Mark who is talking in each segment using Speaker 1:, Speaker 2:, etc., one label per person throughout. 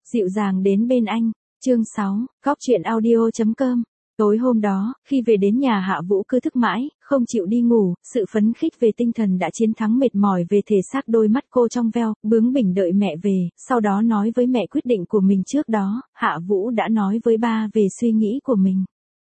Speaker 1: Dịu dàng đến bên anh. Chương 6, Góc truyện audio.com. Tối hôm đó, khi về đến nhà Hạ Vũ cứ thức mãi, không chịu đi ngủ, sự phấn khích về tinh thần đã chiến thắng mệt mỏi về thể xác. Đôi mắt cô trong veo, bướng bỉnh đợi mẹ về, sau đó nói với mẹ quyết định của mình trước đó. Hạ Vũ đã nói với ba về suy nghĩ của mình.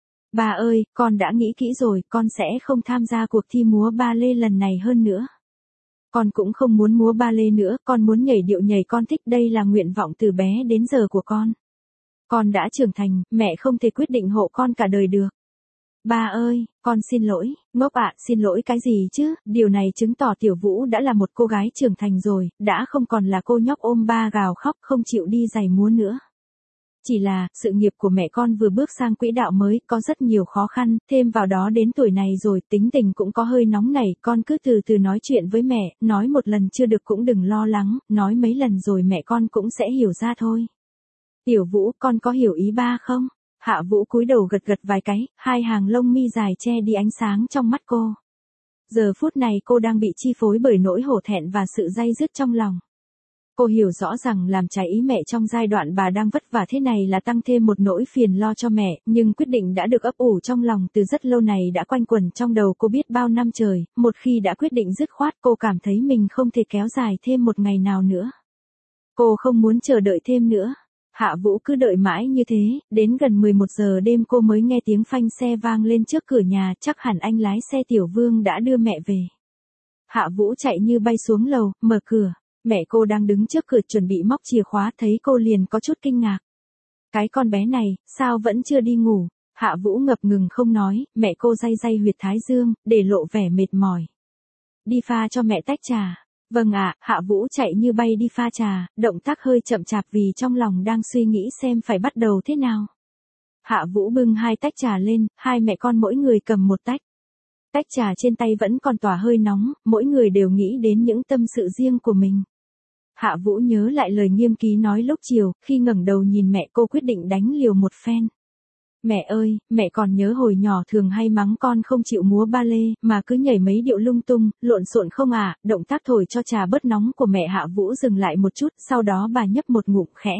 Speaker 1: Ba ơi, con đã nghĩ kỹ rồi, con sẽ không tham gia cuộc thi múa ba lê lần này hơn nữa. Con cũng không muốn múa ba lê nữa, con muốn nhảy điệu nhảy, con thích, đây là nguyện vọng từ bé đến giờ của con. Con đã trưởng thành, mẹ không thể quyết định hộ con cả đời được. Ba ơi, con xin lỗi. Ngốc ạ, xin lỗi cái gì chứ, điều này chứng tỏ Tiểu Vũ đã là một cô gái trưởng thành rồi, đã không còn là cô nhóc ôm ba gào khóc không chịu đi giày múa nữa. Chỉ là, sự nghiệp của mẹ con vừa bước sang quỹ đạo mới, có rất nhiều khó khăn, thêm vào đó đến tuổi này rồi, tính tình cũng có hơi nóng nảy, con cứ từ từ nói chuyện với mẹ, nói một lần chưa được cũng đừng lo lắng, nói mấy lần rồi mẹ con cũng sẽ hiểu ra thôi. Tiểu Vũ, con có hiểu ý ba không? Hạ Vũ cúi đầu gật gật vài cái, hai hàng lông mi dài che đi ánh sáng trong mắt cô. Giờ phút này cô đang bị chi phối bởi nỗi hổ thẹn và sự day dứt trong lòng. Cô hiểu rõ rằng làm trái ý mẹ trong giai đoạn bà đang vất vả thế này là tăng thêm một nỗi phiền lo cho mẹ, nhưng quyết định đã được ấp ủ trong lòng từ rất lâu này đã quanh quẩn trong đầu cô biết bao năm trời, một khi đã quyết định dứt khoát cô cảm thấy mình không thể kéo dài thêm một ngày nào nữa. Cô không muốn chờ đợi thêm nữa. Hạ Vũ cứ đợi mãi như thế, đến gần 11 giờ đêm cô mới nghe tiếng phanh xe vang lên trước cửa nhà, chắc hẳn anh lái xe Tiểu Vương đã đưa mẹ về. Hạ Vũ chạy như bay xuống lầu, mở cửa. Mẹ cô đang đứng trước cửa chuẩn bị móc chìa khóa, thấy cô liền có chút kinh ngạc. Cái con bé này, sao vẫn chưa đi ngủ? Hạ Vũ ngập ngừng không nói, mẹ cô day day huyệt thái dương, để lộ vẻ mệt mỏi. Đi pha cho mẹ tách trà. Vâng ạ, Hạ Vũ chạy như bay đi pha trà, động tác hơi chậm chạp vì trong lòng đang suy nghĩ xem phải bắt đầu thế nào. Hạ Vũ bưng hai tách trà lên, hai mẹ con mỗi người cầm một tách. Tách trà trên tay vẫn còn tỏa hơi nóng, mỗi người đều nghĩ đến những tâm sự riêng của mình. Hạ Vũ nhớ lại lời Nghiêm Ký nói lúc chiều, khi ngẩng đầu nhìn mẹ cô quyết định đánh liều một phen. Mẹ ơi, mẹ còn nhớ hồi nhỏ thường hay mắng con không chịu múa ba lê, mà cứ nhảy mấy điệu lung tung, lộn xộn không à? Động tác thổi cho trà bớt nóng của mẹ Hạ Vũ dừng lại một chút, sau đó bà nhấp một ngụm khẽ.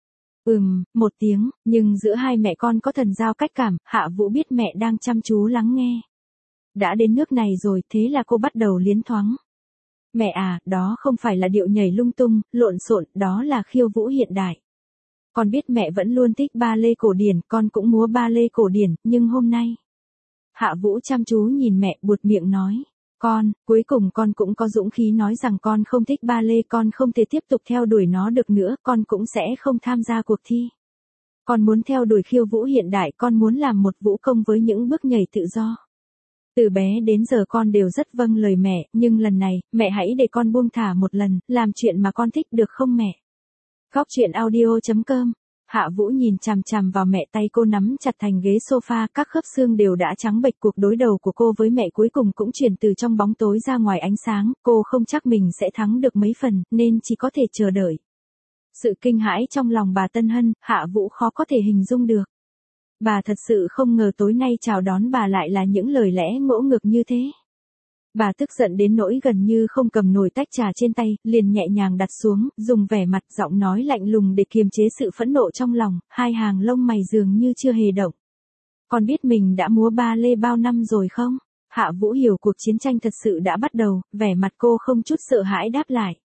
Speaker 1: Một tiếng, nhưng giữa hai mẹ con có thần giao cách cảm, Hạ Vũ biết mẹ đang chăm chú lắng nghe. Đã đến nước này rồi, thế là cô bắt đầu liến thoáng. Mẹ à, đó không phải là điệu nhảy lung tung, lộn xộn, đó là khiêu vũ hiện đại. Con biết mẹ vẫn luôn thích ba lê cổ điển, con cũng múa ba lê cổ điển, nhưng hôm nay. Hạ Vũ chăm chú nhìn mẹ, buột miệng nói. Cuối cùng con cũng có dũng khí nói rằng con không thích ba lê, con không thể tiếp tục theo đuổi nó được nữa, con cũng sẽ không tham gia cuộc thi. Con muốn theo đuổi khiêu vũ hiện đại, con muốn làm một vũ công với những bước nhảy tự do. Từ bé đến giờ con đều rất vâng lời mẹ, nhưng lần này, mẹ hãy để con buông thả một lần, làm chuyện mà con thích được không mẹ? Góc truyện audio.com. Hạ Vũ nhìn chằm chằm vào mẹ, tay cô nắm chặt thành ghế sofa, các khớp xương đều đã trắng bệch. Cuộc đối đầu của cô với mẹ cuối cùng cũng chuyển từ trong bóng tối ra ngoài ánh sáng, cô không chắc mình sẽ thắng được mấy phần, nên chỉ có thể chờ đợi. Sự kinh hãi trong lòng bà Tân Hân, Hạ Vũ khó có thể hình dung được. Bà thật sự không ngờ tối nay chào đón bà lại là những lời lẽ ngỗ ngược như thế. Bà tức giận đến nỗi gần như không cầm nổi tách trà trên tay, liền nhẹ nhàng đặt xuống, dùng vẻ mặt giọng nói lạnh lùng để kiềm chế sự phẫn nộ trong lòng, hai hàng lông mày dường như chưa hề động. Con biết mình đã múa ba lê bao năm rồi không? Hạ Vũ hiểu cuộc chiến tranh thật sự đã bắt đầu, vẻ mặt cô không chút sợ hãi đáp lại.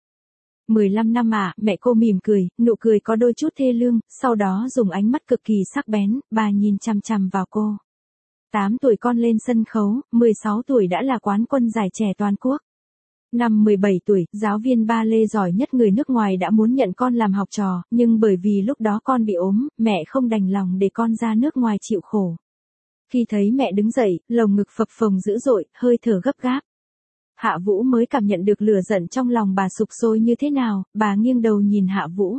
Speaker 1: 15 năm à, mẹ cô mỉm cười, nụ cười có đôi chút thê lương, sau đó dùng ánh mắt cực kỳ sắc bén, bà nhìn chằm chằm vào cô. 8 tuổi con lên sân khấu, 16 tuổi đã là quán quân giải trẻ toàn quốc. Năm 17 tuổi, giáo viên ba lê giỏi nhất người nước ngoài đã muốn nhận con làm học trò, nhưng bởi vì lúc đó con bị ốm, mẹ không đành lòng để con ra nước ngoài chịu khổ. Khi thấy mẹ đứng dậy, lồng ngực phập phồng dữ dội, hơi thở gấp gáp. Hạ Vũ mới cảm nhận được lửa giận trong lòng bà sục sôi như thế nào, bà nghiêng đầu nhìn Hạ Vũ.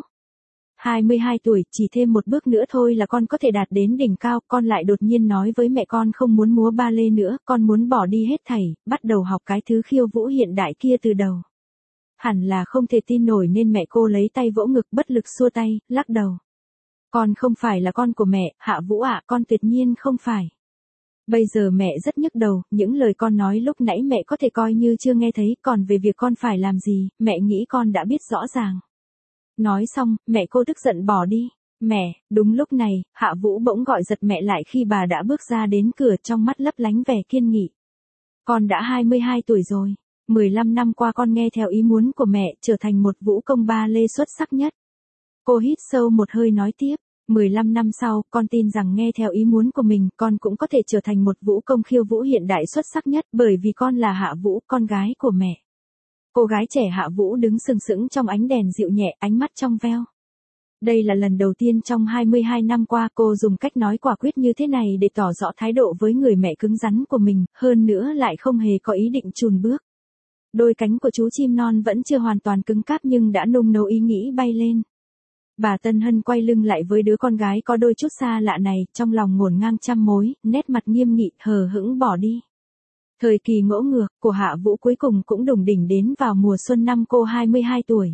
Speaker 1: 22 tuổi, chỉ thêm một bước nữa thôi là con có thể đạt đến đỉnh cao, con lại đột nhiên nói với mẹ con không muốn múa ba lê nữa, con muốn bỏ đi hết thảy, bắt đầu học cái thứ khiêu vũ hiện đại kia từ đầu. Hẳn là không thể tin nổi nên mẹ cô lấy tay vỗ ngực bất lực xua tay, lắc đầu. Con không phải là con của mẹ, Hạ Vũ ạ, con tuyệt nhiên không phải. Bây giờ mẹ rất nhức đầu, những lời con nói lúc nãy mẹ có thể coi như chưa nghe thấy, còn về việc con phải làm gì, mẹ nghĩ con đã biết rõ ràng. Nói xong, mẹ cô tức giận bỏ đi. Mẹ, đúng lúc này, Hạ Vũ bỗng gọi giật mẹ lại khi bà đã bước ra đến cửa trong mắt lấp lánh vẻ kiên nghị. Con đã 22 tuổi rồi. 15 năm qua con nghe theo ý muốn của mẹ, trở thành một vũ công ba lê xuất sắc nhất. Cô hít sâu một hơi nói tiếp. 15 năm sau, con tin rằng nghe theo ý muốn của mình, con cũng có thể trở thành một vũ công khiêu vũ hiện đại xuất sắc nhất, bởi vì con là Hạ Vũ, con gái của mẹ. Cô gái trẻ Hạ Vũ đứng sừng sững trong ánh đèn dịu nhẹ, ánh mắt trong veo. Đây là lần đầu tiên trong 22 năm qua cô dùng cách nói quả quyết như thế này để tỏ rõ thái độ với người mẹ cứng rắn của mình, hơn nữa lại không hề có ý định chùn bước. Đôi cánh của chú chim non vẫn chưa hoàn toàn cứng cáp nhưng đã nung nấu ý nghĩ bay lên. Bà Tân Hân quay lưng lại với đứa con gái có đôi chút xa lạ này, trong lòng ngổn ngang trăm mối, nét mặt nghiêm nghị, hờ hững bỏ đi. Thời kỳ ngỗ ngược của Hạ Vũ cuối cùng cũng đủng đỉnh đến vào mùa xuân năm cô 22 tuổi.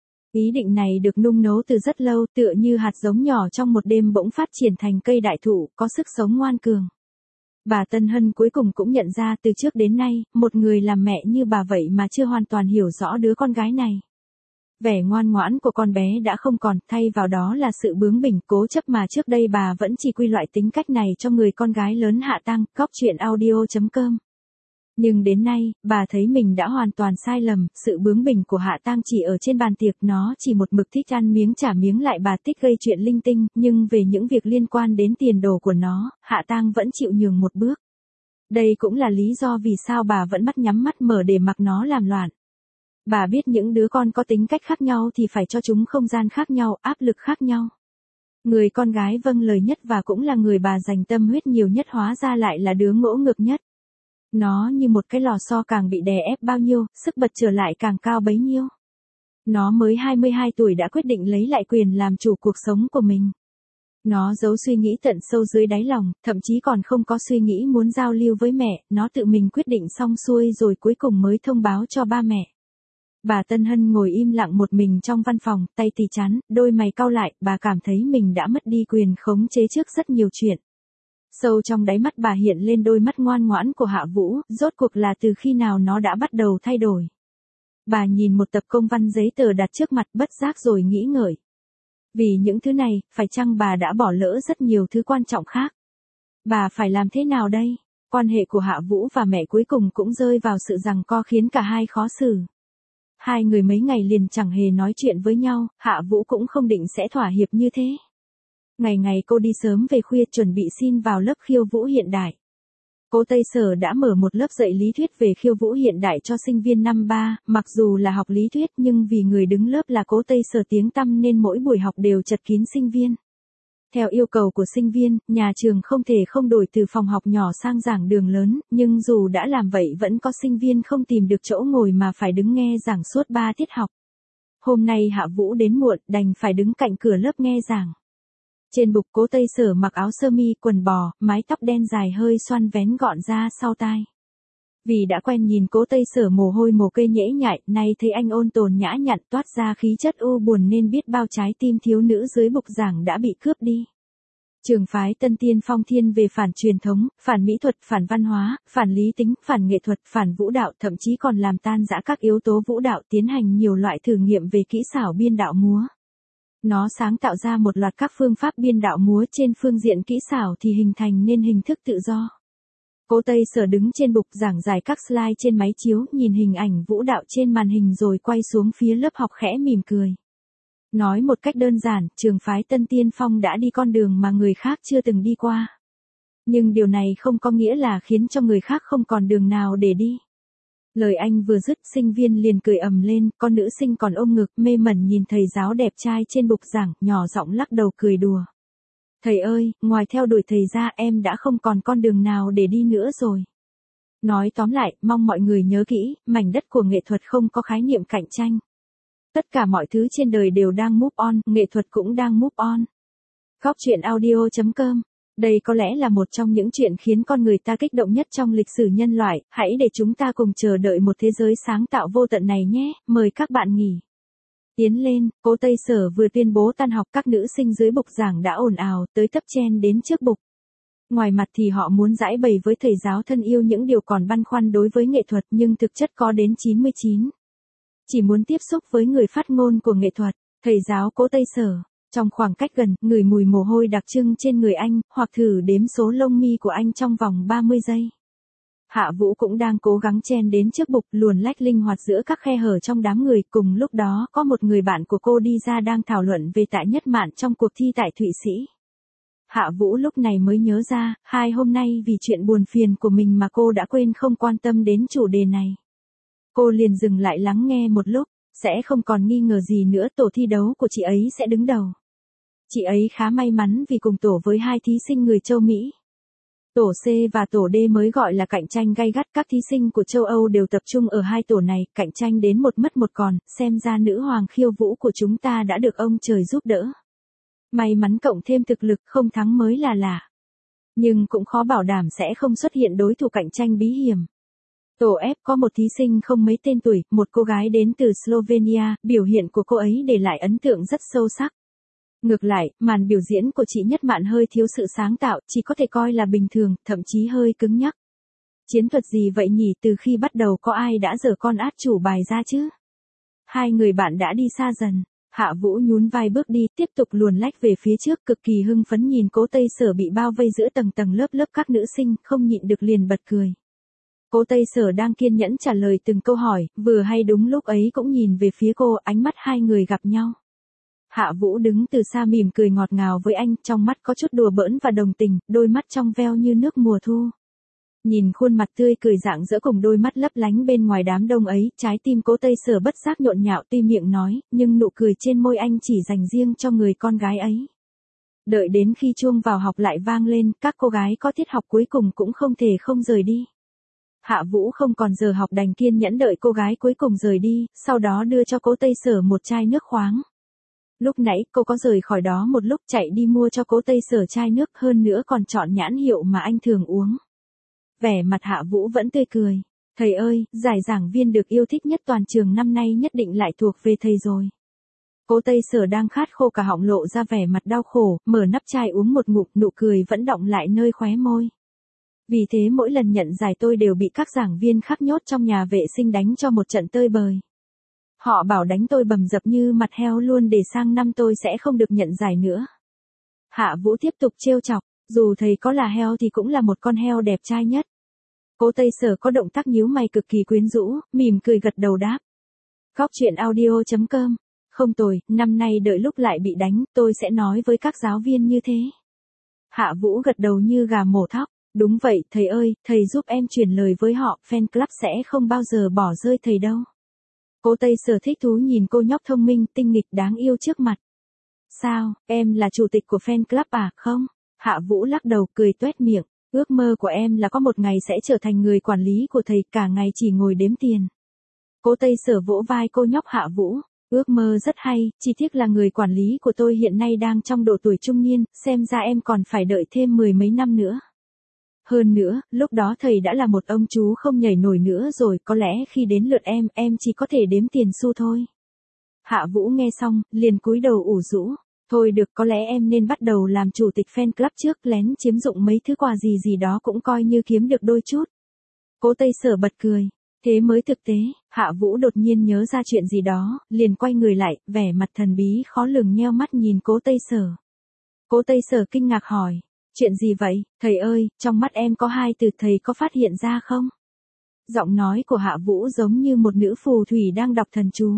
Speaker 1: Ý định này được nung nấu từ rất lâu, tựa như hạt giống nhỏ trong một đêm bỗng phát triển thành cây đại thụ, có sức sống ngoan cường. Bà Tân Hân cuối cùng cũng nhận ra từ trước đến nay, một người làm mẹ như bà vậy mà chưa hoàn toàn hiểu rõ đứa con gái này. Vẻ ngoan ngoãn của con bé đã không còn, thay vào đó là sự bướng bỉnh cố chấp mà trước đây bà vẫn chỉ quy loại tính cách này cho người con gái lớn Hạ Tăng, coptruyện.audio.com. Nhưng đến nay, bà thấy mình đã hoàn toàn sai lầm, sự bướng bỉnh của Hạ Tăng chỉ ở trên bàn tiệc, nó chỉ một mực thích ăn miếng trả miếng lại bà thích gây chuyện linh tinh, nhưng về những việc liên quan đến tiền đồ của nó, Hạ Tăng vẫn chịu nhường một bước. Đây cũng là lý do vì sao bà vẫn mắt nhắm mắt mở để mặc nó làm loạn. Bà biết những đứa con có tính cách khác nhau thì phải cho chúng không gian khác nhau, áp lực khác nhau. Người con gái vâng lời nhất và cũng là người bà dành tâm huyết nhiều nhất hóa ra lại là đứa ngỗ ngược nhất. Nó như một cái lò xo càng bị đè ép bao nhiêu, sức bật trở lại càng cao bấy nhiêu. Nó mới 22 tuổi đã quyết định lấy lại quyền làm chủ cuộc sống của mình. Nó giấu suy nghĩ tận sâu dưới đáy lòng, thậm chí còn không có suy nghĩ muốn giao lưu với mẹ, nó tự mình quyết định xong xuôi rồi cuối cùng mới thông báo cho ba mẹ. Bà Tân Hân ngồi im lặng một mình trong văn phòng, tay tì chán, đôi mày cau lại, bà cảm thấy mình đã mất đi quyền khống chế trước rất nhiều chuyện. Sâu trong đáy mắt bà hiện lên đôi mắt ngoan ngoãn của Hạ Vũ, rốt cuộc là từ khi nào nó đã bắt đầu thay đổi. Bà nhìn một tập công văn giấy tờ đặt trước mặt bất giác rồi nghĩ ngợi. Vì những thứ này, phải chăng bà đã bỏ lỡ rất nhiều thứ quan trọng khác? Bà phải làm thế nào đây? Quan hệ của Hạ Vũ và mẹ cuối cùng cũng rơi vào sự giằng co khiến cả hai khó xử. Hai người mấy ngày liền chẳng hề nói chuyện với nhau, Hạ Vũ cũng không định sẽ thỏa hiệp như thế. Ngày ngày cô đi sớm về khuya chuẩn bị xin vào lớp khiêu vũ hiện đại. Cố Tây Sở đã mở một lớp dạy lý thuyết về khiêu vũ hiện đại cho sinh viên năm 3, mặc dù là học lý thuyết nhưng vì người đứng lớp là Cố Tây Sở tiếng tăm nên mỗi buổi học đều chật kín sinh viên. Theo yêu cầu của sinh viên, nhà trường không thể không đổi từ phòng học nhỏ sang giảng đường lớn, nhưng dù đã làm vậy vẫn có sinh viên không tìm được chỗ ngồi mà phải đứng nghe giảng suốt 3 tiết học. Hôm nay Hạ Vũ đến muộn, đành phải đứng cạnh cửa lớp nghe giảng. Trên bục Cố Tây Sở mặc áo sơ mi, quần bò, mái tóc đen dài hơi xoăn vén gọn ra sau tai. Vì đã quen nhìn Cố Tây Sở mồ hôi mồ kê nhễ nhại, nay thấy anh ôn tồn nhã nhặn toát ra khí chất u buồn nên biết bao trái tim thiếu nữ dưới bục giảng đã bị cướp đi. Trường phái Tân Tiên Phong thiên về phản truyền thống, phản mỹ thuật, phản văn hóa, phản lý tính, phản nghệ thuật, phản vũ đạo, thậm chí còn làm tan rã các yếu tố vũ đạo, tiến hành nhiều loại thử nghiệm về kỹ xảo biên đạo múa. Nó sáng tạo ra một loạt các phương pháp biên đạo múa trên phương diện kỹ xảo thì hình thành nên hình thức tự do. Cố Tây Sở đứng trên bục giảng giải các slide trên máy chiếu, nhìn hình ảnh vũ đạo trên màn hình rồi quay xuống phía lớp học khẽ mỉm cười. Nói một cách đơn giản, trường phái Tân Tiên Phong đã đi con đường mà người khác chưa từng đi qua. Nhưng điều này không có nghĩa là khiến cho người khác không còn đường nào để đi. Lời anh vừa dứt, sinh viên liền cười ầm lên, con nữ sinh còn ôm ngực, mê mẩn nhìn thầy giáo đẹp trai trên bục giảng, nhỏ giọng lắc đầu cười đùa. Thầy ơi, ngoài theo đuổi thầy ra em đã không còn con đường nào để đi nữa rồi. Nói tóm lại, mong mọi người nhớ kỹ, mảnh đất của nghệ thuật không có khái niệm cạnh tranh. Tất cả mọi thứ trên đời đều đang move on, nghệ thuật cũng đang move on. Coptruyện.audio.com. Đây có lẽ là một trong những chuyện khiến con người ta kích động nhất trong lịch sử nhân loại, hãy để chúng ta cùng chờ đợi một thế giới sáng tạo vô tận này nhé, mời các bạn nghỉ. Tiến lên, Cố Tây Sở vừa tuyên bố tan học, các nữ sinh dưới bục giảng đã ồn ào, tới tấp chen đến trước bục. Ngoài mặt thì họ muốn giãi bày với thầy giáo thân yêu những điều còn băn khoăn đối với nghệ thuật nhưng thực chất có đến 99. Chỉ muốn tiếp xúc với người phát ngôn của nghệ thuật. Thầy giáo Cố Tây Sở, trong khoảng cách gần, ngửi mùi mồ hôi đặc trưng trên người anh, hoặc thử đếm số lông mi của anh trong vòng 30 giây. Hạ Vũ cũng đang cố gắng chen đến trước bục, luồn lách linh hoạt giữa các khe hở trong đám người. Cùng lúc đó có một người bạn của cô đi ra đang thảo luận về Tạ Nhất Mạn trong cuộc thi tại Thụy Sĩ. Hạ Vũ lúc này mới nhớ ra, 2 hôm nay vì chuyện buồn phiền của mình mà cô đã quên không quan tâm đến chủ đề này. Cô liền dừng lại lắng nghe một lúc, sẽ không còn nghi ngờ gì nữa, tổ thi đấu của chị ấy sẽ đứng đầu. Chị ấy khá may mắn vì cùng tổ với 2 thí sinh người châu Mỹ. Tổ C và tổ D mới gọi là cạnh tranh gay gắt, các thí sinh của châu Âu đều tập trung ở 2 tổ này, cạnh tranh đến một mất một còn, xem ra nữ hoàng khiêu vũ của chúng ta đã được ông trời giúp đỡ. May mắn cộng thêm thực lực, không thắng mới là lạ. Nhưng cũng khó bảo đảm sẽ không xuất hiện đối thủ cạnh tranh bí hiểm. Tổ F có một thí sinh không mấy tên tuổi, một cô gái đến từ Slovenia, biểu hiện của cô ấy để lại ấn tượng rất sâu sắc. Ngược lại, màn biểu diễn của chị Nhất Mạn hơi thiếu sự sáng tạo, chỉ có thể coi là bình thường, thậm chí hơi cứng nhắc. Chiến thuật gì vậy nhỉ, từ khi bắt đầu có ai đã giở con át chủ bài ra chứ? 2 người bạn đã đi xa dần. Hạ Vũ nhún vai bước đi, tiếp tục luồn lách về phía trước, cực kỳ hưng phấn nhìn Cố Tây Sở bị bao vây giữa tầng tầng lớp lớp các nữ sinh, không nhịn được liền bật cười. Cố Tây Sở đang kiên nhẫn trả lời từng câu hỏi, vừa hay đúng lúc ấy cũng nhìn về phía cô, ánh mắt 2 người gặp nhau. Hạ Vũ đứng từ xa mỉm cười ngọt ngào với anh, trong mắt có chút đùa bỡn và đồng tình, đôi mắt trong veo như nước mùa thu. Nhìn khuôn mặt tươi cười rạng rỡ cùng đôi mắt lấp lánh bên ngoài đám đông ấy, trái tim Cố Tây Sở bất giác nhộn nhạo, tuy miệng nói, nhưng nụ cười trên môi anh chỉ dành riêng cho người con gái ấy. Đợi đến khi chuông vào học lại vang lên, các cô gái có tiết học cuối cùng cũng không thể không rời đi. Hạ Vũ không còn giờ học đành kiên nhẫn đợi cô gái cuối cùng rời đi, sau đó đưa cho Cố Tây Sở một chai nước khoáng. Lúc nãy cô có rời khỏi đó một lúc, chạy đi mua cho Cố Tây Sở chai nước, hơn nữa còn chọn nhãn hiệu mà anh thường uống. Vẻ mặt Hạ Vũ vẫn tươi cười. Thầy ơi, giải giảng viên được yêu thích nhất toàn trường năm nay nhất định lại thuộc về thầy rồi. Cố Tây Sở đang khát khô cả họng lộ ra vẻ mặt đau khổ, mở nắp chai uống một ngụm, nụ cười vẫn đọng lại nơi khóe môi. Vì thế mỗi lần nhận giải tôi đều bị các giảng viên khác nhốt trong nhà vệ sinh đánh cho một trận tơi bời. Họ bảo đánh tôi bầm dập như mặt heo luôn để sang năm tôi sẽ không được nhận giải nữa. Hạ Vũ tiếp tục trêu chọc, dù thầy có là heo thì cũng là một con heo đẹp trai nhất. Cố Tây Sở có động tác nhíu mày cực kỳ quyến rũ, mỉm cười gật đầu đáp. Góc truyện audio.com, không tồi, năm nay đợi lúc lại bị đánh, tôi sẽ nói với các giáo viên như thế. Hạ Vũ gật đầu như gà mổ thóc, đúng vậy, thầy ơi, thầy giúp em truyền lời với họ, fan club sẽ không bao giờ bỏ rơi thầy đâu. Cố Tây Sở thích thú nhìn cô nhóc thông minh, tinh nghịch đáng yêu trước mặt. Sao, em là chủ tịch của fan club à, không? Hạ Vũ lắc đầu cười toét miệng, ước mơ của em là có một ngày sẽ trở thành người quản lý của thầy, cả ngày chỉ ngồi đếm tiền. Cố Tây Sở vỗ vai cô nhóc Hạ Vũ, ước mơ rất hay, chỉ tiếc là người quản lý của tôi hiện nay đang trong độ tuổi trung niên, xem ra em còn phải đợi thêm 10 mấy năm nữa. Hơn nữa, lúc đó thầy đã là một ông chú không nhảy nổi nữa rồi, có lẽ khi đến lượt em chỉ có thể đếm tiền xu thôi. Hạ Vũ nghe xong, liền cúi đầu ủ rũ. Thôi được, có lẽ em nên bắt đầu làm chủ tịch fan club trước, lén chiếm dụng mấy thứ quà gì gì đó cũng coi như kiếm được đôi chút. Cố Tây Sở bật cười. Thế mới thực tế, Hạ Vũ đột nhiên nhớ ra chuyện gì đó, liền quay người lại, vẻ mặt thần bí khó lường nheo mắt nhìn Cố Tây Sở. Cố Tây Sở kinh ngạc hỏi. Chuyện gì vậy, thầy ơi, trong mắt em có 2 từ, thầy có phát hiện ra không? Giọng nói của Hạ Vũ giống như một nữ phù thủy đang đọc thần chú.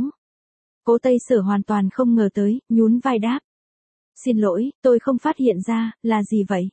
Speaker 1: Cố Tây Sở hoàn toàn không ngờ tới, nhún vai đáp. Xin lỗi, tôi không phát hiện ra, là gì vậy?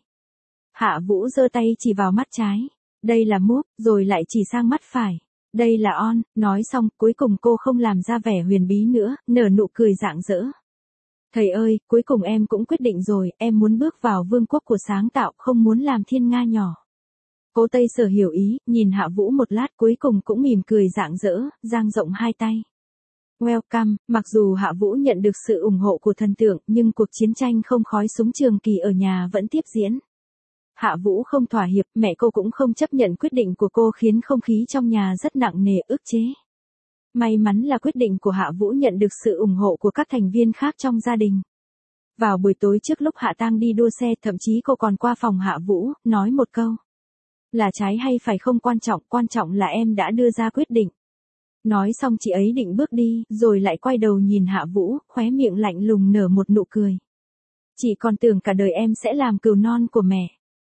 Speaker 1: Hạ Vũ giơ tay chỉ vào mắt trái. Đây là move, rồi lại chỉ sang mắt phải. Đây là on, nói xong, cuối cùng cô không làm ra vẻ huyền bí nữa, nở nụ cười rạng rỡ. Thầy ơi, cuối cùng em cũng quyết định rồi, em muốn bước vào vương quốc của sáng tạo, không muốn làm thiên nga nhỏ. Cố Tây Sở hiểu ý, nhìn Hạ Vũ một lát cuối cùng cũng mỉm cười rạng rỡ, dang rộng 2 tay. Welcome, mặc dù Hạ Vũ nhận được sự ủng hộ của thần tượng, nhưng cuộc chiến tranh không khói súng trường kỳ ở nhà vẫn tiếp diễn. Hạ Vũ không thỏa hiệp, mẹ cô cũng không chấp nhận quyết định của cô khiến không khí trong nhà rất nặng nề, ức chế. May mắn là quyết định của Hạ Vũ nhận được sự ủng hộ của các thành viên khác trong gia đình. Vào buổi tối trước lúc Hạ Tang đi đua xe, thậm chí cô còn qua phòng Hạ Vũ, nói một câu. Là trái hay phải không quan trọng là em đã đưa ra quyết định. Nói xong chị ấy định bước đi, rồi lại quay đầu nhìn Hạ Vũ, khóe miệng lạnh lùng nở một nụ cười. Chị còn tưởng cả đời em sẽ làm cừu non của mẹ.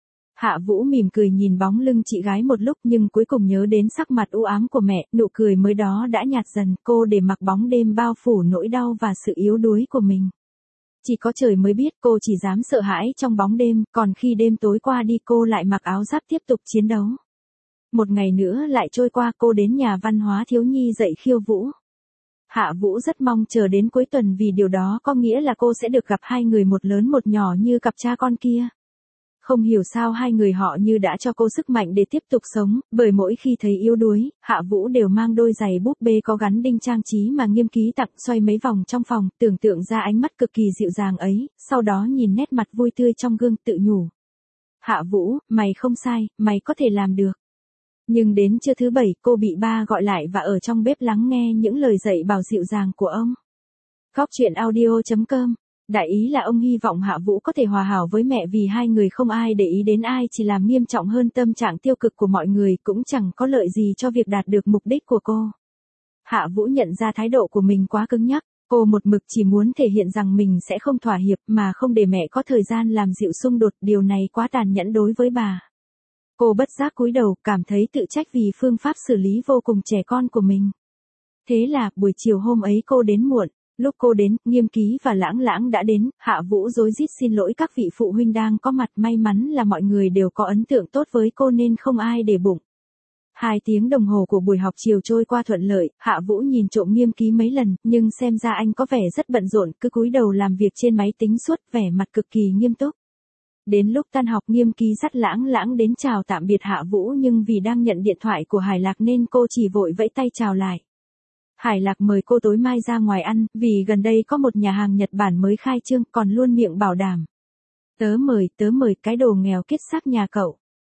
Speaker 1: Hạ Vũ mỉm cười nhìn bóng lưng chị gái một lúc nhưng cuối cùng nhớ đến sắc mặt u ám của mẹ, nụ cười mới đó đã nhạt dần, cô để mặc bóng đêm bao phủ nỗi đau và sự yếu đuối của mình. Chỉ có trời mới biết cô chỉ dám sợ hãi trong bóng đêm, còn khi đêm tối qua đi cô lại mặc áo giáp tiếp tục chiến đấu. Một ngày nữa lại trôi qua, cô đến nhà văn hóa thiếu nhi dạy khiêu vũ. Hạ Vũ rất mong chờ đến cuối tuần vì điều đó có nghĩa là cô sẽ được gặp hai người một lớn một nhỏ như cặp cha con kia. Không hiểu sao hai người họ như đã cho cô sức mạnh để tiếp tục sống, bởi mỗi khi thấy yếu đuối, Hạ Vũ đều mang đôi giày búp bê có gắn đinh trang trí mà Nghiêm Ký tặng, xoay mấy vòng trong phòng, tưởng tượng ra ánh mắt cực kỳ dịu dàng ấy, sau đó nhìn nét mặt vui tươi trong gương tự nhủ. Hạ Vũ, mày không sai, mày có thể làm được. Nhưng đến trưa thứ 7 cô bị ba gọi lại và ở trong bếp lắng nghe những lời dạy bảo dịu dàng của ông. Góc truyện audio.com. Đại ý là ông hy vọng Hạ Vũ có thể hòa hảo với mẹ vì hai người không ai để ý đến ai, chỉ làm nghiêm trọng hơn tâm trạng tiêu cực của mọi người, cũng chẳng có lợi gì cho việc đạt được mục đích của cô. Hạ Vũ nhận ra thái độ của mình quá cứng nhắc, cô một mực chỉ muốn thể hiện rằng mình sẽ không thỏa hiệp mà không để mẹ có thời gian làm dịu xung đột, điều này quá tàn nhẫn đối với bà. Cô bất giác cúi đầu, cảm thấy tự trách vì phương pháp xử lý vô cùng trẻ con của mình. Thế là, buổi chiều hôm ấy cô đến muộn. Lúc cô đến, Nghiêm Ký và Lãng Lãng đã đến, Hạ Vũ rối rít xin lỗi các vị phụ huynh đang có mặt, may mắn là mọi người đều có ấn tượng tốt với cô nên không ai để bụng. 2 tiếng đồng hồ của buổi học chiều trôi qua thuận lợi, Hạ Vũ nhìn trộm Nghiêm Ký mấy lần, nhưng xem ra anh có vẻ rất bận rộn, cứ cúi đầu làm việc trên máy tính suốt, vẻ mặt cực kỳ nghiêm túc. Đến lúc tan học Nghiêm Ký dắt Lãng Lãng đến chào tạm biệt Hạ Vũ nhưng vì đang nhận điện thoại của Hải Lạc nên cô chỉ vội vẫy tay chào lại. Hải Lạc mời cô tối mai ra ngoài ăn, vì gần đây có một nhà hàng Nhật Bản mới khai trương, còn luôn miệng bảo đảm. Tớ mời cái đồ nghèo kiết xác nhà cậu.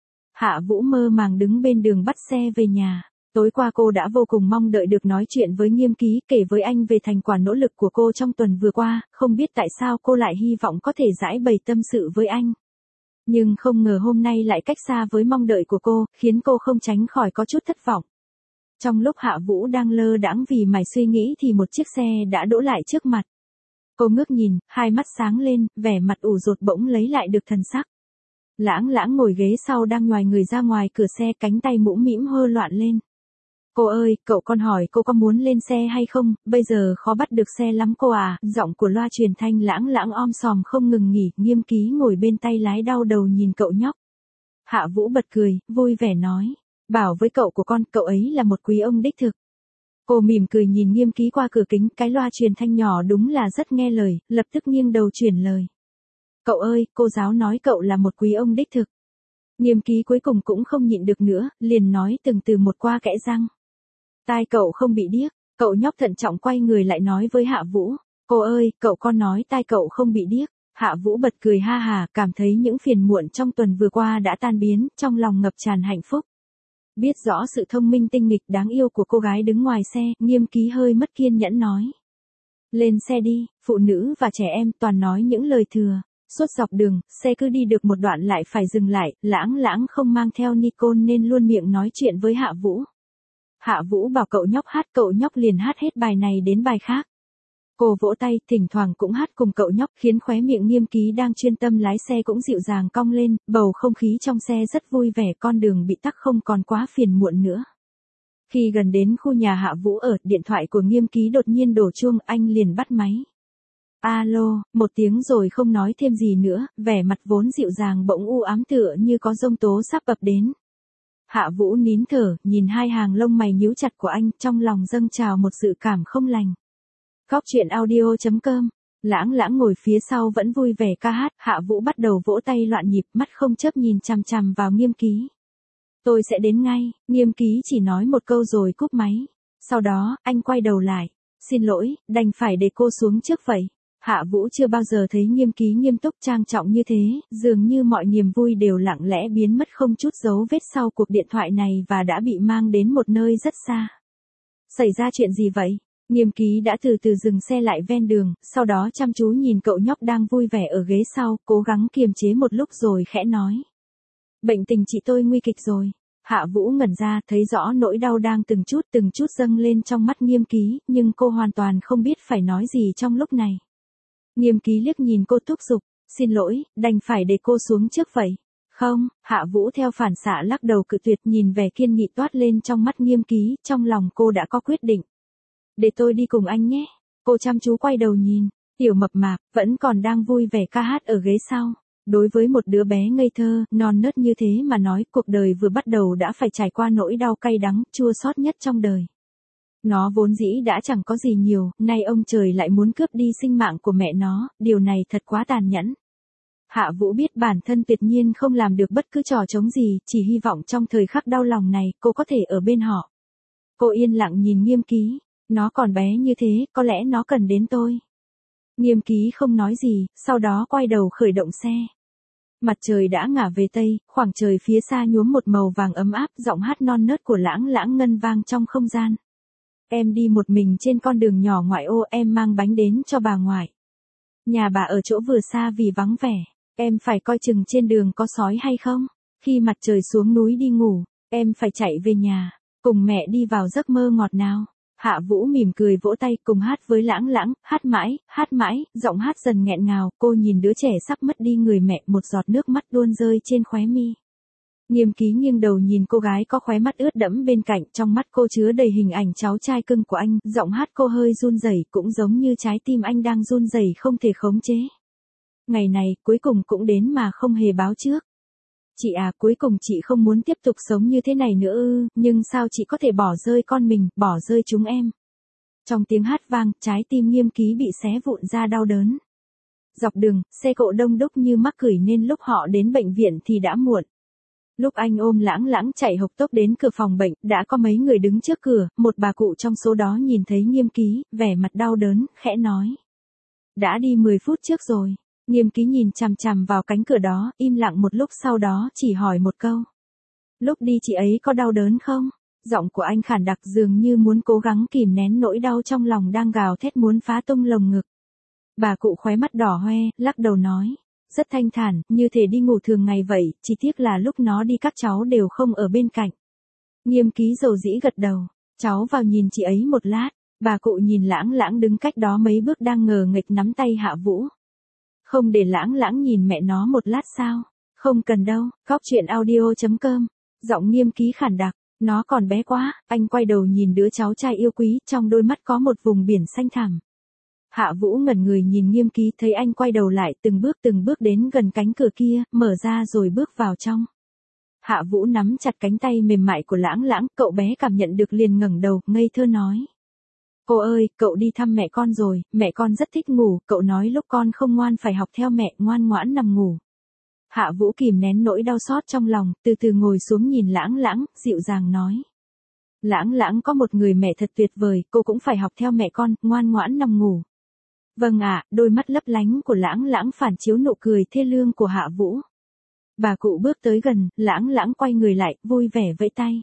Speaker 1: Hạ Vũ mơ màng đứng bên đường bắt xe về nhà. Tối qua cô đã vô cùng mong đợi được nói chuyện với Nghiêm Ký, kể với anh về thành quả nỗ lực của cô trong tuần vừa qua, không biết tại sao cô lại hy vọng có thể giải bày tâm sự với anh. Nhưng không ngờ hôm nay lại cách xa với mong đợi của cô, khiến cô không tránh khỏi có chút thất vọng. Trong lúc Hạ Vũ đang lơ đãng vì mải suy nghĩ thì một chiếc xe đã đỗ lại trước mặt. Cô ngước nhìn, hai mắt sáng lên, vẻ mặt ủ rột bỗng lấy lại được thần sắc. Lãng Lãng ngồi ghế sau đang nhoài người ra ngoài cửa xe, cánh tay mũm mĩm hơ loạn lên. Cô ơi, cậu con hỏi cô có muốn lên xe hay không, bây giờ khó bắt được xe lắm cô à, giọng của loa truyền thanh Lãng Lãng om sòm không ngừng nghỉ, Nghiêm Ký ngồi bên tay lái đau đầu nhìn cậu nhóc. Hạ Vũ bật cười, vui vẻ nói. Bảo với cậu của con, cậu ấy là một quý ông đích thực. Cô mỉm cười nhìn Nghiêm Ký qua cửa kính, cái loa truyền thanh nhỏ đúng là rất nghe lời, lập tức nghiêng đầu chuyển lời. Cậu ơi, cô giáo nói cậu là một quý ông đích thực. Nghiêm Ký cuối cùng cũng không nhịn được nữa, liền nói từng từ một qua kẽ răng. Tai cậu không bị điếc, cậu nhóc thận trọng quay người lại nói với Hạ Vũ. Cô ơi, cậu con nói tai cậu không bị điếc. Hạ Vũ bật cười ha hà, cảm thấy những phiền muộn trong tuần vừa qua đã tan biến, trong lòng ngập tràn hạnh phúc. Biết rõ sự thông minh tinh nghịch đáng yêu của cô gái đứng ngoài xe, Nghiêm Ký hơi mất kiên nhẫn nói. Lên xe đi, phụ nữ và trẻ em toàn nói những lời thừa. Suốt dọc đường, xe cứ đi được một đoạn lại phải dừng lại, Lãng Lãng không mang theo Nikon nên luôn miệng nói chuyện với Hạ Vũ. Hạ Vũ bảo cậu nhóc hát, cậu nhóc liền hát hết bài này đến bài khác. Cô vỗ tay, thỉnh thoảng cũng hát cùng cậu nhóc, khiến khóe miệng Nghiêm Ký đang chuyên tâm lái xe cũng dịu dàng cong lên, bầu không khí trong xe rất vui vẻ, con đường bị tắc không còn quá phiền muộn nữa. Khi gần đến khu nhà Hạ Vũ ở, điện thoại của Nghiêm Ký đột nhiên đổ chuông, anh liền bắt máy. Alo, một tiếng rồi không nói thêm gì nữa, vẻ mặt vốn dịu dàng bỗng u ám tựa như có giông tố sắp ập đến. Hạ Vũ nín thở, nhìn hai hàng lông mày nhíu chặt của anh, trong lòng dâng trào một dự cảm không lành. Góc truyện audio.com. Lãng Lãng ngồi phía sau vẫn vui vẻ ca hát, Hạ Vũ bắt đầu vỗ tay loạn nhịp, mắt không chớp nhìn chằm chằm vào Nghiêm Ký. Tôi sẽ đến ngay, Nghiêm Ký chỉ nói một câu rồi cúp máy. Sau đó, anh quay đầu lại. Xin lỗi, đành phải để cô xuống trước vậy. Hạ Vũ chưa bao giờ thấy Nghiêm Ký nghiêm túc trang trọng như thế, dường như mọi niềm vui đều lặng lẽ biến mất không chút dấu vết sau cuộc điện thoại này và đã bị mang đến một nơi rất xa. Xảy ra chuyện gì vậy? Nghiêm Ký đã từ từ dừng xe lại ven đường, sau đó chăm chú nhìn cậu nhóc đang vui vẻ ở ghế sau, cố gắng kiềm chế một lúc rồi khẽ nói. Bệnh tình chị tôi nguy kịch rồi. Hạ Vũ ngẩn ra, thấy rõ nỗi đau đang từng chút dâng lên trong mắt Nghiêm Ký, nhưng cô hoàn toàn không biết phải nói gì trong lúc này. Nghiêm Ký liếc nhìn cô thúc giục, xin lỗi, đành phải để cô xuống trước vậy. Không, Hạ Vũ theo phản xạ lắc đầu cự tuyệt, nhìn vẻ kiên nghị toát lên trong mắt Nghiêm Ký, trong lòng cô đã có quyết định. Để tôi đi cùng anh nhé. Cô chăm chú quay đầu nhìn, Tiểu Mập Mạp, vẫn còn đang vui vẻ ca hát ở ghế sau. Đối với một đứa bé ngây thơ, non nớt như thế mà nói, cuộc đời vừa bắt đầu đã phải trải qua nỗi đau cay đắng, chua xót nhất trong đời. Nó vốn dĩ đã chẳng có gì nhiều, nay ông trời lại muốn cướp đi sinh mạng của mẹ nó, điều này thật quá tàn nhẫn. Hạ Vũ biết bản thân tuyệt nhiên không làm được bất cứ trò trống gì, chỉ hy vọng trong thời khắc đau lòng này, cô có thể ở bên họ. Cô yên lặng nhìn Nghiêm Ký, nó còn bé như thế, có lẽ nó cần đến tôi. Nghiêm Ký không nói gì, sau đó quay đầu khởi động xe. Mặt trời đã ngả về tây, khoảng trời phía xa nhuốm một màu vàng ấm áp, giọng hát non nớt của Lãng Lãng ngân vang trong không gian. Em đi một mình trên con đường nhỏ ngoại ô, em mang bánh đến cho bà ngoại. Nhà bà ở chỗ vừa xa vì vắng vẻ, em phải coi chừng trên đường có sói hay không. Khi mặt trời xuống núi đi ngủ, em phải chạy về nhà, cùng mẹ đi vào giấc mơ ngọt nào. Hạ Vũ mỉm cười vỗ tay cùng hát với Lãng Lãng, hát mãi, giọng hát dần nghẹn ngào, cô nhìn đứa trẻ sắp mất đi người mẹ, một giọt nước mắt luôn rơi trên khóe mi. Nghiêm Ký nghiêng đầu nhìn cô gái có khóe mắt ướt đẫm bên cạnh, trong mắt cô chứa đầy hình ảnh cháu trai cưng của anh, giọng hát cô hơi run rẩy, cũng giống như trái tim anh đang run rẩy không thể khống chế. Ngày này, cuối cùng cũng đến mà không hề báo trước. Chị à, cuối cùng chị không muốn tiếp tục sống như thế này nữa ư, nhưng sao chị có thể bỏ rơi con mình, bỏ rơi chúng em. Trong tiếng hát vang, trái tim Nghiêm Ký bị xé vụn ra đau đớn. Dọc đường, xe cộ đông đúc như mắc cửi nên lúc họ đến bệnh viện thì đã muộn. Lúc anh ôm Lãng Lãng chạy hộc tốc đến cửa phòng bệnh, đã có mấy người đứng trước cửa, một bà cụ trong số đó nhìn thấy Nghiêm Ký, vẻ mặt đau đớn, khẽ nói. Đã đi 10 phút trước rồi. Nghiêm Ký nhìn chằm chằm vào cánh cửa đó, im lặng một lúc sau đó chỉ hỏi một câu. Lúc đi chị ấy có đau đớn không? Giọng của anh khản đặc dường như muốn cố gắng kìm nén nỗi đau trong lòng đang gào thét muốn phá tung lồng ngực. Bà cụ khóe mắt đỏ hoe, lắc đầu nói. Rất thanh thản, như thể đi ngủ thường ngày vậy, chỉ tiếc là lúc nó đi các cháu đều không ở bên cạnh. Nghiêm Ký dầu dĩ gật đầu, cháu vào nhìn chị ấy một lát. Bà cụ nhìn Lãng Lãng đứng cách đó mấy bước đang ngờ nghệch nắm tay Hạ Vũ. Không để Lãng Lãng nhìn mẹ nó một lát sao? Không cần đâu, Góc Chuyện Audio.com. Giọng Nghiêm Ký khản đặc, nó còn bé quá, anh quay đầu nhìn đứa cháu trai yêu quý, trong đôi mắt có một vùng biển xanh thẳm. Hạ Vũ ngẩn người nhìn Nghiêm Ký, thấy anh quay đầu lại từng bước đến gần cánh cửa kia, mở ra rồi bước vào trong. Hạ Vũ nắm chặt cánh tay mềm mại của Lãng Lãng, cậu bé cảm nhận được liền ngẩng đầu, ngây thơ nói. Cô ơi, cậu đi thăm mẹ con rồi, mẹ con rất thích ngủ, cậu nói lúc con không ngoan phải học theo mẹ, ngoan ngoãn nằm ngủ. Hạ Vũ kìm nén nỗi đau xót trong lòng, từ từ ngồi xuống nhìn Lãng Lãng, dịu dàng nói. Lãng Lãng có một người mẹ thật tuyệt vời, cô cũng phải học theo mẹ con, ngoan ngoãn nằm ngủ. Vâng ạ, đôi mắt lấp lánh của Lãng Lãng phản chiếu nụ cười thê lương của Hạ Vũ. Bà cụ bước tới gần, Lãng Lãng quay người lại, vui vẻ vẫy tay.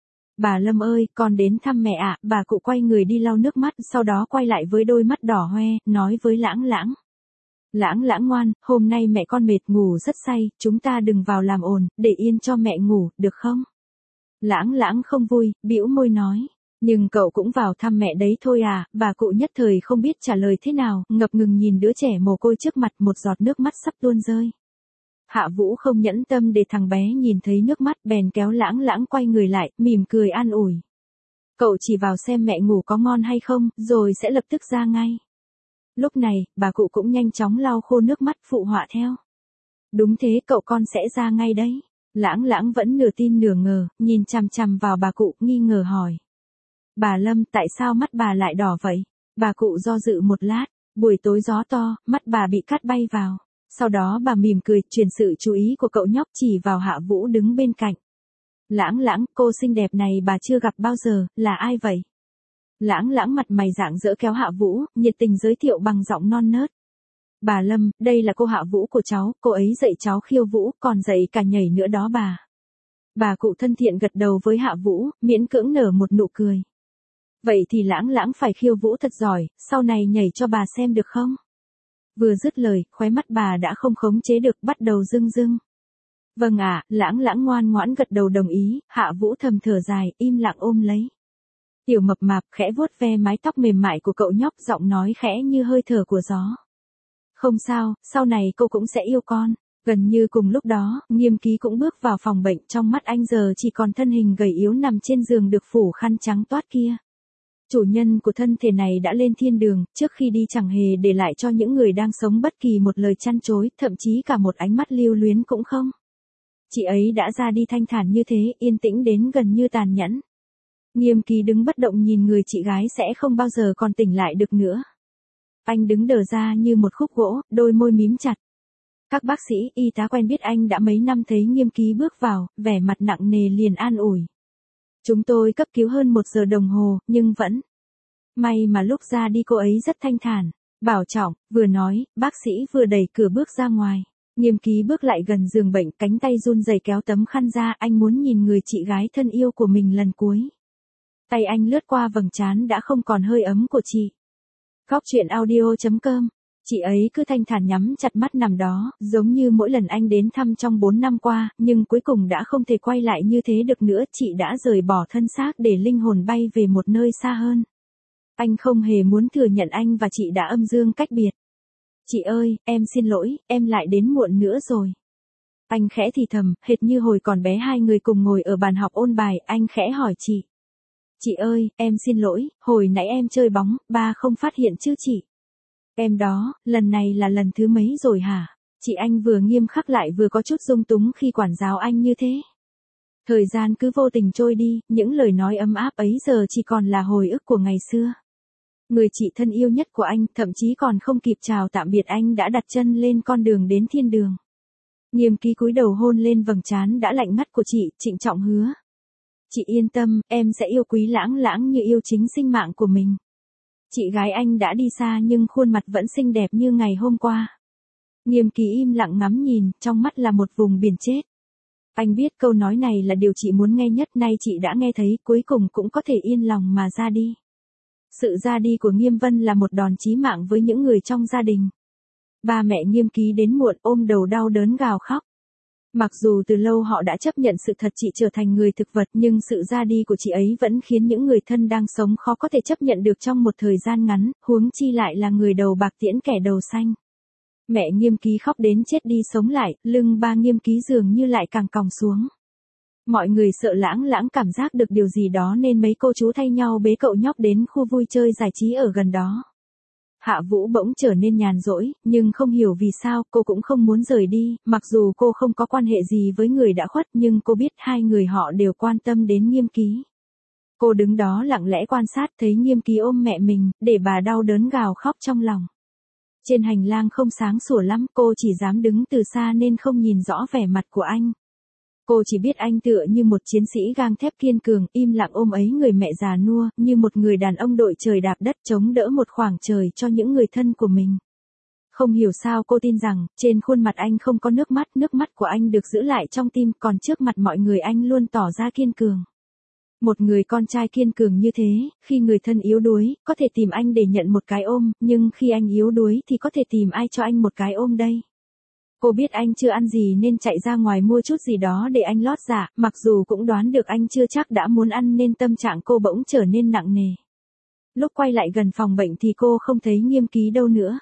Speaker 1: Bà Lâm ơi, con đến thăm mẹ ạ. Bà cụ quay người đi lau nước mắt, sau đó quay lại với đôi mắt đỏ hoe, nói với Lãng Lãng. Lãng Lãng ngoan, hôm nay mẹ con mệt ngủ rất say, chúng ta đừng vào làm ồn, để yên cho mẹ ngủ, được không? Lãng Lãng không vui, bĩu môi nói. Nhưng cậu cũng vào thăm mẹ đấy thôi à, bà cụ nhất thời không biết trả lời thế nào, ngập ngừng nhìn đứa trẻ mồ côi trước mặt, một giọt nước mắt sắp tuôn rơi. Hạ Vũ không nhẫn tâm để thằng bé nhìn thấy nước mắt, bèn kéo Lãng Lãng quay người lại, mỉm cười an ủi. Cậu chỉ vào xem mẹ ngủ có ngon hay không, rồi sẽ lập tức ra ngay. Lúc này, bà cụ cũng nhanh chóng lau khô nước mắt phụ họa theo. Đúng thế, cậu con sẽ ra ngay đấy. Lãng Lãng vẫn nửa tin nửa ngờ, nhìn chằm chằm vào bà cụ, nghi ngờ hỏi. Bà Lâm, tại sao mắt bà lại đỏ vậy? Bà cụ do dự một lát, buổi tối gió to, mắt bà bị cát bay vào. Sau đó bà mỉm cười, chuyển sự chú ý của cậu nhóc chỉ vào Hạ Vũ đứng bên cạnh. Lãng Lãng, cô xinh đẹp này bà chưa gặp bao giờ, là ai vậy? Lãng Lãng mặt mày rạng rỡ kéo Hạ Vũ, nhiệt tình giới thiệu bằng giọng non nớt. Bà Lâm, đây là cô Hạ Vũ của cháu, cô ấy dạy cháu khiêu vũ, còn dạy cả nhảy nữa đó bà. Bà cụ thân thiện gật đầu với Hạ Vũ, miễn cưỡng nở một nụ cười. Vậy thì Lãng Lãng phải khiêu vũ thật giỏi, sau này nhảy cho bà xem được không? Vừa dứt lời, khóe mắt bà đã không khống chế được, bắt đầu rưng rưng. Vâng ạ, Lãng Lãng ngoan ngoãn gật đầu đồng ý, Hạ Vũ thầm thở dài, im lặng ôm lấy. Tiểu Mập Mạp khẽ vuốt ve mái tóc mềm mại của cậu nhóc, giọng nói khẽ như hơi thở của gió. Không sao, sau này cô cũng sẽ yêu con. Gần như cùng lúc đó, Nghiêm Ký cũng bước vào phòng bệnh, trong mắt anh giờ chỉ còn thân hình gầy yếu nằm trên giường được phủ khăn trắng toát kia. Chủ nhân của thân thể này đã lên thiên đường, trước khi đi chẳng hề để lại cho những người đang sống bất kỳ một lời chăn chối, thậm chí cả một ánh mắt lưu luyến cũng không. Chị ấy đã ra đi thanh thản như thế, yên tĩnh đến gần như tàn nhẫn. Nghiêm Ký đứng bất động nhìn người chị gái sẽ không bao giờ còn tỉnh lại được nữa. Anh đứng đờ ra như một khúc gỗ, đôi môi mím chặt. Các bác sĩ, y tá quen biết anh đã mấy năm thấy Nghiêm Ký bước vào, vẻ mặt nặng nề liền an ủi. Chúng tôi cấp cứu hơn 1 giờ đồng hồ, nhưng vẫn. May mà lúc ra đi cô ấy rất thanh thản, bảo trọng, vừa nói, bác sĩ vừa đẩy cửa bước ra ngoài. Nghiêm Ký bước lại gần giường bệnh, cánh tay run rẩy kéo tấm khăn ra, anh muốn nhìn người chị gái thân yêu của mình lần cuối. Tay anh lướt qua vầng trán đã không còn hơi ấm của chị. Góc truyện audio.com. Chị ấy cứ thanh thản nhắm chặt mắt nằm đó, giống như mỗi lần anh đến thăm trong 4 năm qua, nhưng cuối cùng đã không thể quay lại như thế được nữa, chị đã rời bỏ thân xác để linh hồn bay về một nơi xa hơn. Anh không hề muốn thừa nhận anh và chị đã âm dương cách biệt. Chị ơi, em xin lỗi, em lại đến muộn nữa rồi. Anh khẽ thì thầm, hệt như hồi còn bé hai người cùng ngồi ở bàn học ôn bài, anh khẽ hỏi chị. Chị ơi, em xin lỗi, hồi nãy em chơi bóng, ba không phát hiện chứ chị. Em đó, lần này là lần thứ mấy rồi hả? Chị anh vừa nghiêm khắc lại vừa có chút dung túng khi quản giáo anh như thế. Thời gian cứ vô tình trôi đi, những lời nói ấm áp ấy giờ chỉ còn là hồi ức của ngày xưa. Người chị thân yêu nhất của anh, thậm chí còn không kịp chào tạm biệt anh đã đặt chân lên con đường đến thiên đường. Nghiêm Ký cúi đầu hôn lên vầng trán đã lạnh ngắt của chị, trịnh trọng hứa. Chị yên tâm, em sẽ yêu quý Lãng Lãng như yêu chính sinh mạng của mình. Chị gái anh đã đi xa nhưng khuôn mặt vẫn xinh đẹp như ngày hôm qua. Nghiêm Ký im lặng ngắm nhìn, trong mắt là một vùng biển chết. Anh biết câu nói này là điều chị muốn nghe nhất, nay chị đã nghe thấy, cuối cùng cũng có thể yên lòng mà ra đi. Sự ra đi của Nghiêm Vân là một đòn chí mạng với những người trong gia đình. Ba mẹ Nghiêm Ký đến muộn, ôm đầu đau đớn gào khóc. Mặc dù từ lâu họ đã chấp nhận sự thật chị trở thành người thực vật, nhưng sự ra đi của chị ấy vẫn khiến những người thân đang sống khó có thể chấp nhận được trong một thời gian ngắn, huống chi lại là người đầu bạc tiễn kẻ đầu xanh. Mẹ Nghiêm Ký khóc đến chết đi sống lại, lưng ba Nghiêm Ký dường như lại càng còng xuống. Mọi người sợ Lãng Lãng cảm giác được điều gì đó nên mấy cô chú thay nhau bế cậu nhóc đến khu vui chơi giải trí ở gần đó. Hạ Vũ bỗng trở nên nhàn rỗi, nhưng không hiểu vì sao cô cũng không muốn rời đi, mặc dù cô không có quan hệ gì với người đã khuất nhưng cô biết hai người họ đều quan tâm đến Nghiêm Ký. Cô đứng đó lặng lẽ quan sát thấy Nghiêm Ký ôm mẹ mình, để bà đau đớn gào khóc trong lòng. Trên hành lang không sáng sủa lắm, cô chỉ dám đứng từ xa nên không nhìn rõ vẻ mặt của anh. Cô chỉ biết anh tựa như một chiến sĩ gang thép kiên cường, im lặng ôm ấy người mẹ già nua, như một người đàn ông đội trời đạp đất chống đỡ một khoảng trời cho những người thân của mình. Không hiểu sao cô tin rằng, trên khuôn mặt anh không có nước mắt của anh được giữ lại trong tim, còn trước mặt mọi người anh luôn tỏ ra kiên cường. Một người con trai kiên cường như thế, khi người thân yếu đuối, có thể tìm anh để nhận một cái ôm, nhưng khi anh yếu đuối thì có thể tìm ai cho anh một cái ôm đây? Cô biết anh chưa ăn gì nên chạy ra ngoài mua chút gì đó để anh lót dạ, mặc dù cũng đoán được anh chưa chắc đã muốn ăn nên tâm trạng cô bỗng trở nên nặng nề. Lúc quay lại gần phòng bệnh thì cô không thấy Nghiêm Ký đâu nữa.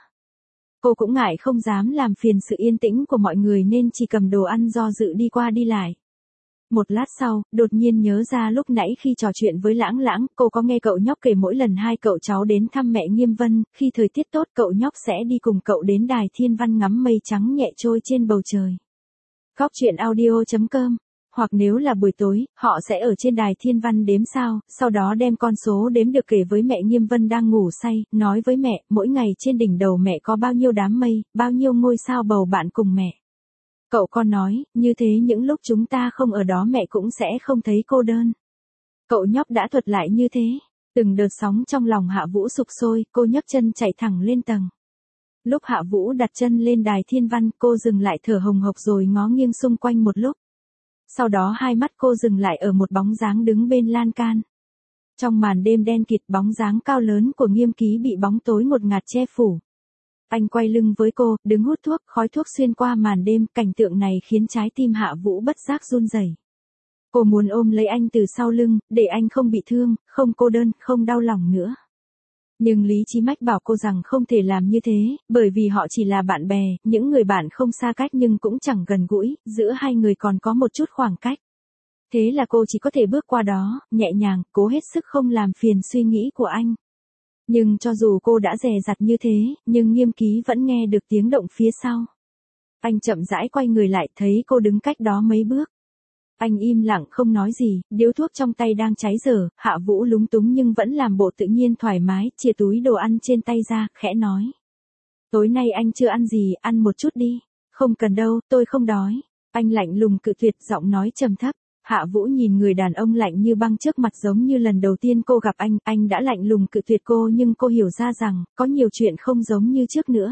Speaker 1: Cô cũng ngại không dám làm phiền sự yên tĩnh của mọi người nên chỉ cầm đồ ăn do dự đi qua đi lại. Một lát sau, đột nhiên nhớ ra lúc nãy khi trò chuyện với Lãng Lãng, cô có nghe cậu nhóc kể mỗi lần hai cậu cháu đến thăm mẹ Nghiêm Vân, khi thời tiết tốt cậu nhóc sẽ đi cùng cậu đến đài thiên văn ngắm mây trắng nhẹ trôi trên bầu trời. Góc truyện audio.com. Hoặc nếu là buổi tối, họ sẽ ở trên đài thiên văn đếm sao, sau đó đem con số đếm được kể với mẹ Nghiêm Vân đang ngủ say, nói với mẹ, mỗi ngày trên đỉnh đầu mẹ có bao nhiêu đám mây, bao nhiêu ngôi sao bầu bạn cùng mẹ. Cậu con nói, như thế những lúc chúng ta không ở đó mẹ cũng sẽ không thấy cô đơn. Cậu nhóc đã thuật lại như thế. Từng đợt sóng trong lòng Hạ Vũ sục sôi, cô nhấc chân chạy thẳng lên tầng. Lúc Hạ Vũ đặt chân lên đài thiên văn, cô dừng lại thở hồng hộc rồi ngó nghiêng xung quanh một lúc. Sau đó hai mắt cô dừng lại ở một bóng dáng đứng bên lan can. Trong màn đêm đen kịt, bóng dáng cao lớn của Nghiêm Ký bị bóng tối ngột ngạt che phủ. Anh quay lưng với cô, đứng hút thuốc, khói thuốc xuyên qua màn đêm, cảnh tượng này khiến trái tim Hạ Vũ bất giác run rẩy. Cô muốn ôm lấy anh từ sau lưng, để anh không bị thương, không cô đơn, không đau lòng nữa. Nhưng lý trí mách bảo cô rằng không thể làm như thế, bởi vì họ chỉ là bạn bè, những người bạn không xa cách nhưng cũng chẳng gần gũi, giữa hai người còn có một chút khoảng cách. Thế là cô chỉ có thể bước qua đó, nhẹ nhàng, cố hết sức không làm phiền suy nghĩ của anh. Nhưng cho dù cô đã dè dặt như thế, nhưng Nghiêm Ký vẫn nghe được tiếng động phía sau. Anh chậm rãi quay người lại, thấy cô đứng cách đó mấy bước. Anh im lặng không nói gì, điếu thuốc trong tay đang cháy dở, Hạ Vũ lúng túng nhưng vẫn làm bộ tự nhiên thoải mái, chia túi đồ ăn trên tay ra, khẽ nói. Tối nay anh chưa ăn gì, ăn một chút đi. Không cần đâu, tôi không đói. Anh lạnh lùng cự tuyệt, giọng nói trầm thấp. Hạ Vũ nhìn người đàn ông lạnh như băng trước mặt giống như lần đầu tiên cô gặp anh đã lạnh lùng cự tuyệt cô nhưng cô hiểu ra rằng, có nhiều chuyện không giống như trước nữa.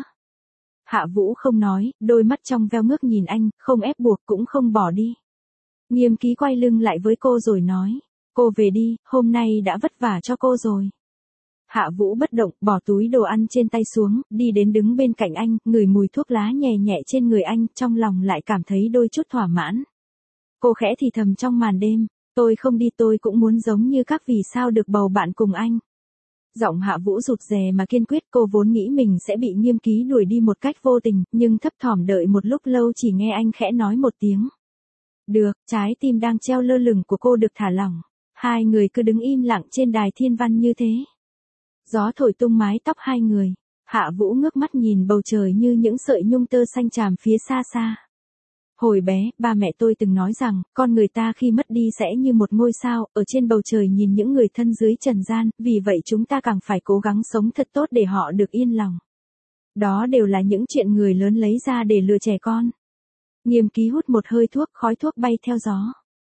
Speaker 1: Hạ Vũ không nói, đôi mắt trong veo ngước nhìn anh, không ép buộc cũng không bỏ đi. Nghiêm Ký quay lưng lại với cô rồi nói, cô về đi, hôm nay đã vất vả cho cô rồi. Hạ Vũ bất động, bỏ túi đồ ăn trên tay xuống, đi đến đứng bên cạnh anh, ngửi mùi thuốc lá nhẹ nhẹ trên người anh, trong lòng lại cảm thấy đôi chút thỏa mãn. Cô khẽ thì thầm trong màn đêm, tôi không đi, tôi cũng muốn giống như các vì sao được bầu bạn cùng anh. Giọng Hạ Vũ rụt rè mà kiên quyết, cô vốn nghĩ mình sẽ bị Nghiêm Ký đuổi đi một cách vô tình, nhưng thấp thỏm đợi một lúc lâu chỉ nghe anh khẽ nói một tiếng. Được, trái tim đang treo lơ lửng của cô được thả lỏng. Hai người cứ đứng im lặng trên đài thiên văn như thế. Gió thổi tung mái tóc hai người. Hạ Vũ ngước mắt nhìn bầu trời như những sợi nhung tơ xanh tràm phía xa xa. Hồi bé, ba mẹ tôi từng nói rằng, con người ta khi mất đi sẽ như một ngôi sao, ở trên bầu trời nhìn những người thân dưới trần gian, vì vậy chúng ta càng phải cố gắng sống thật tốt để họ được yên lòng. Đó đều là những chuyện người lớn lấy ra để lừa trẻ con. Nghiêm Ký hút một hơi thuốc, khói thuốc bay theo gió.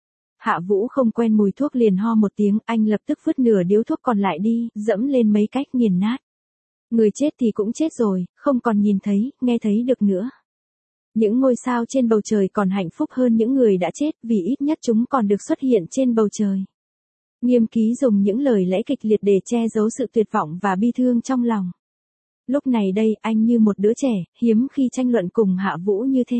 Speaker 1: Hạ Vũ không quen mùi thuốc liền ho một tiếng, anh lập tức vứt nửa điếu thuốc còn lại đi, dẫm lên mấy cách nghiền nát. Người chết thì cũng chết rồi, không còn nhìn thấy, nghe thấy được nữa. Những ngôi sao trên bầu trời còn hạnh phúc hơn những người đã chết, vì ít nhất chúng còn được xuất hiện trên bầu trời. Nghiêm Ký dùng những lời lẽ kịch liệt để che giấu sự tuyệt vọng và bi thương trong lòng. Lúc này đây, anh như một đứa trẻ, hiếm khi tranh luận cùng Hạ Vũ như thế.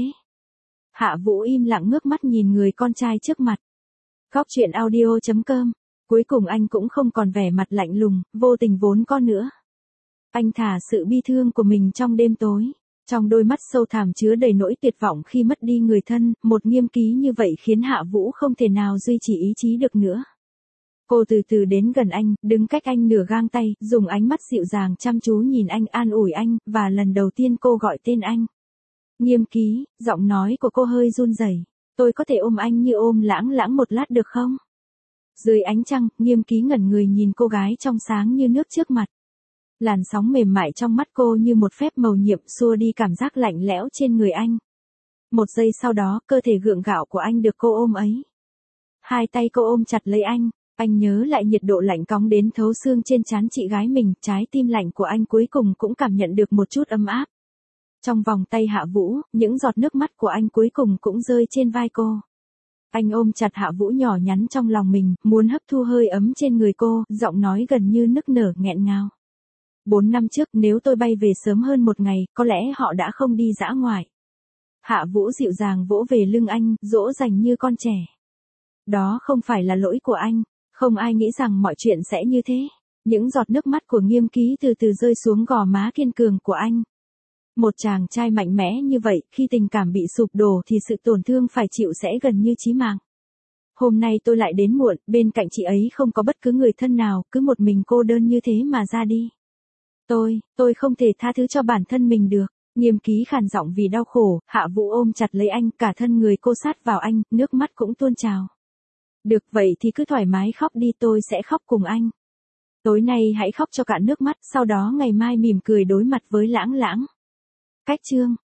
Speaker 1: Hạ Vũ im lặng ngước mắt nhìn người con trai trước mặt. Góc truyện audio.com. Cuối cùng anh cũng không còn vẻ mặt lạnh lùng, vô tình vốn có nữa. Anh thả sự bi thương của mình trong đêm tối. Trong đôi mắt sâu thẳm chứa đầy nỗi tuyệt vọng khi mất đi người thân, một Nghiêm Ký như vậy khiến Hạ Vũ không thể nào duy trì ý chí được nữa. Cô từ từ đến gần anh, đứng cách anh nửa gang tay, dùng ánh mắt dịu dàng chăm chú nhìn anh, an ủi anh, và lần đầu tiên cô gọi tên anh. Nghiêm Ký, giọng nói của cô hơi run rẩy. Tôi có thể ôm anh như ôm Lãng Lãng một lát được không? Dưới ánh trăng, Nghiêm Ký ngẩn người nhìn cô gái trong sáng như nước trước mặt. Làn sóng mềm mại trong mắt cô như một phép mầu nhiệm xua đi cảm giác lạnh lẽo trên người anh. Một giây sau đó, cơ thể gượng gạo của anh được cô ôm ấy. Hai tay cô ôm chặt lấy anh nhớ lại nhiệt độ lạnh cóng đến thấu xương trên trán chị gái mình, trái tim lạnh của anh cuối cùng cũng cảm nhận được một chút ấm áp. Trong vòng tay Hạ Vũ, những giọt nước mắt của anh cuối cùng cũng rơi trên vai cô. Anh ôm chặt Hạ Vũ nhỏ nhắn trong lòng mình, muốn hấp thu hơi ấm trên người cô, giọng nói gần như nức nở nghẹn ngào. 4 năm trước, nếu tôi bay về sớm hơn một ngày, có lẽ họ đã không đi dã ngoại. Hạ Vũ dịu dàng vỗ về lưng anh, dỗ dành như con trẻ. Đó không phải là lỗi của anh, không ai nghĩ rằng mọi chuyện sẽ như thế. Những giọt nước mắt của Nghiêm Ký từ từ rơi xuống gò má kiên cường của anh. Một chàng trai mạnh mẽ như vậy, khi tình cảm bị sụp đổ thì sự tổn thương phải chịu sẽ gần như chí mạng. Hôm nay tôi lại đến muộn, bên cạnh chị ấy không có bất cứ người thân nào, cứ một mình cô đơn như thế mà ra đi. Tôi không thể tha thứ cho bản thân mình được. Nghiêm Ký khàn giọng vì đau khổ, Hạ Vũ ôm chặt lấy anh, cả thân người cô sát vào anh, nước mắt cũng tuôn trào. Được vậy thì cứ thoải mái khóc đi, tôi sẽ khóc cùng anh. Tối nay hãy khóc cho cạn nước mắt, sau đó ngày mai mỉm cười đối mặt với Lãng Lãng. Cách chương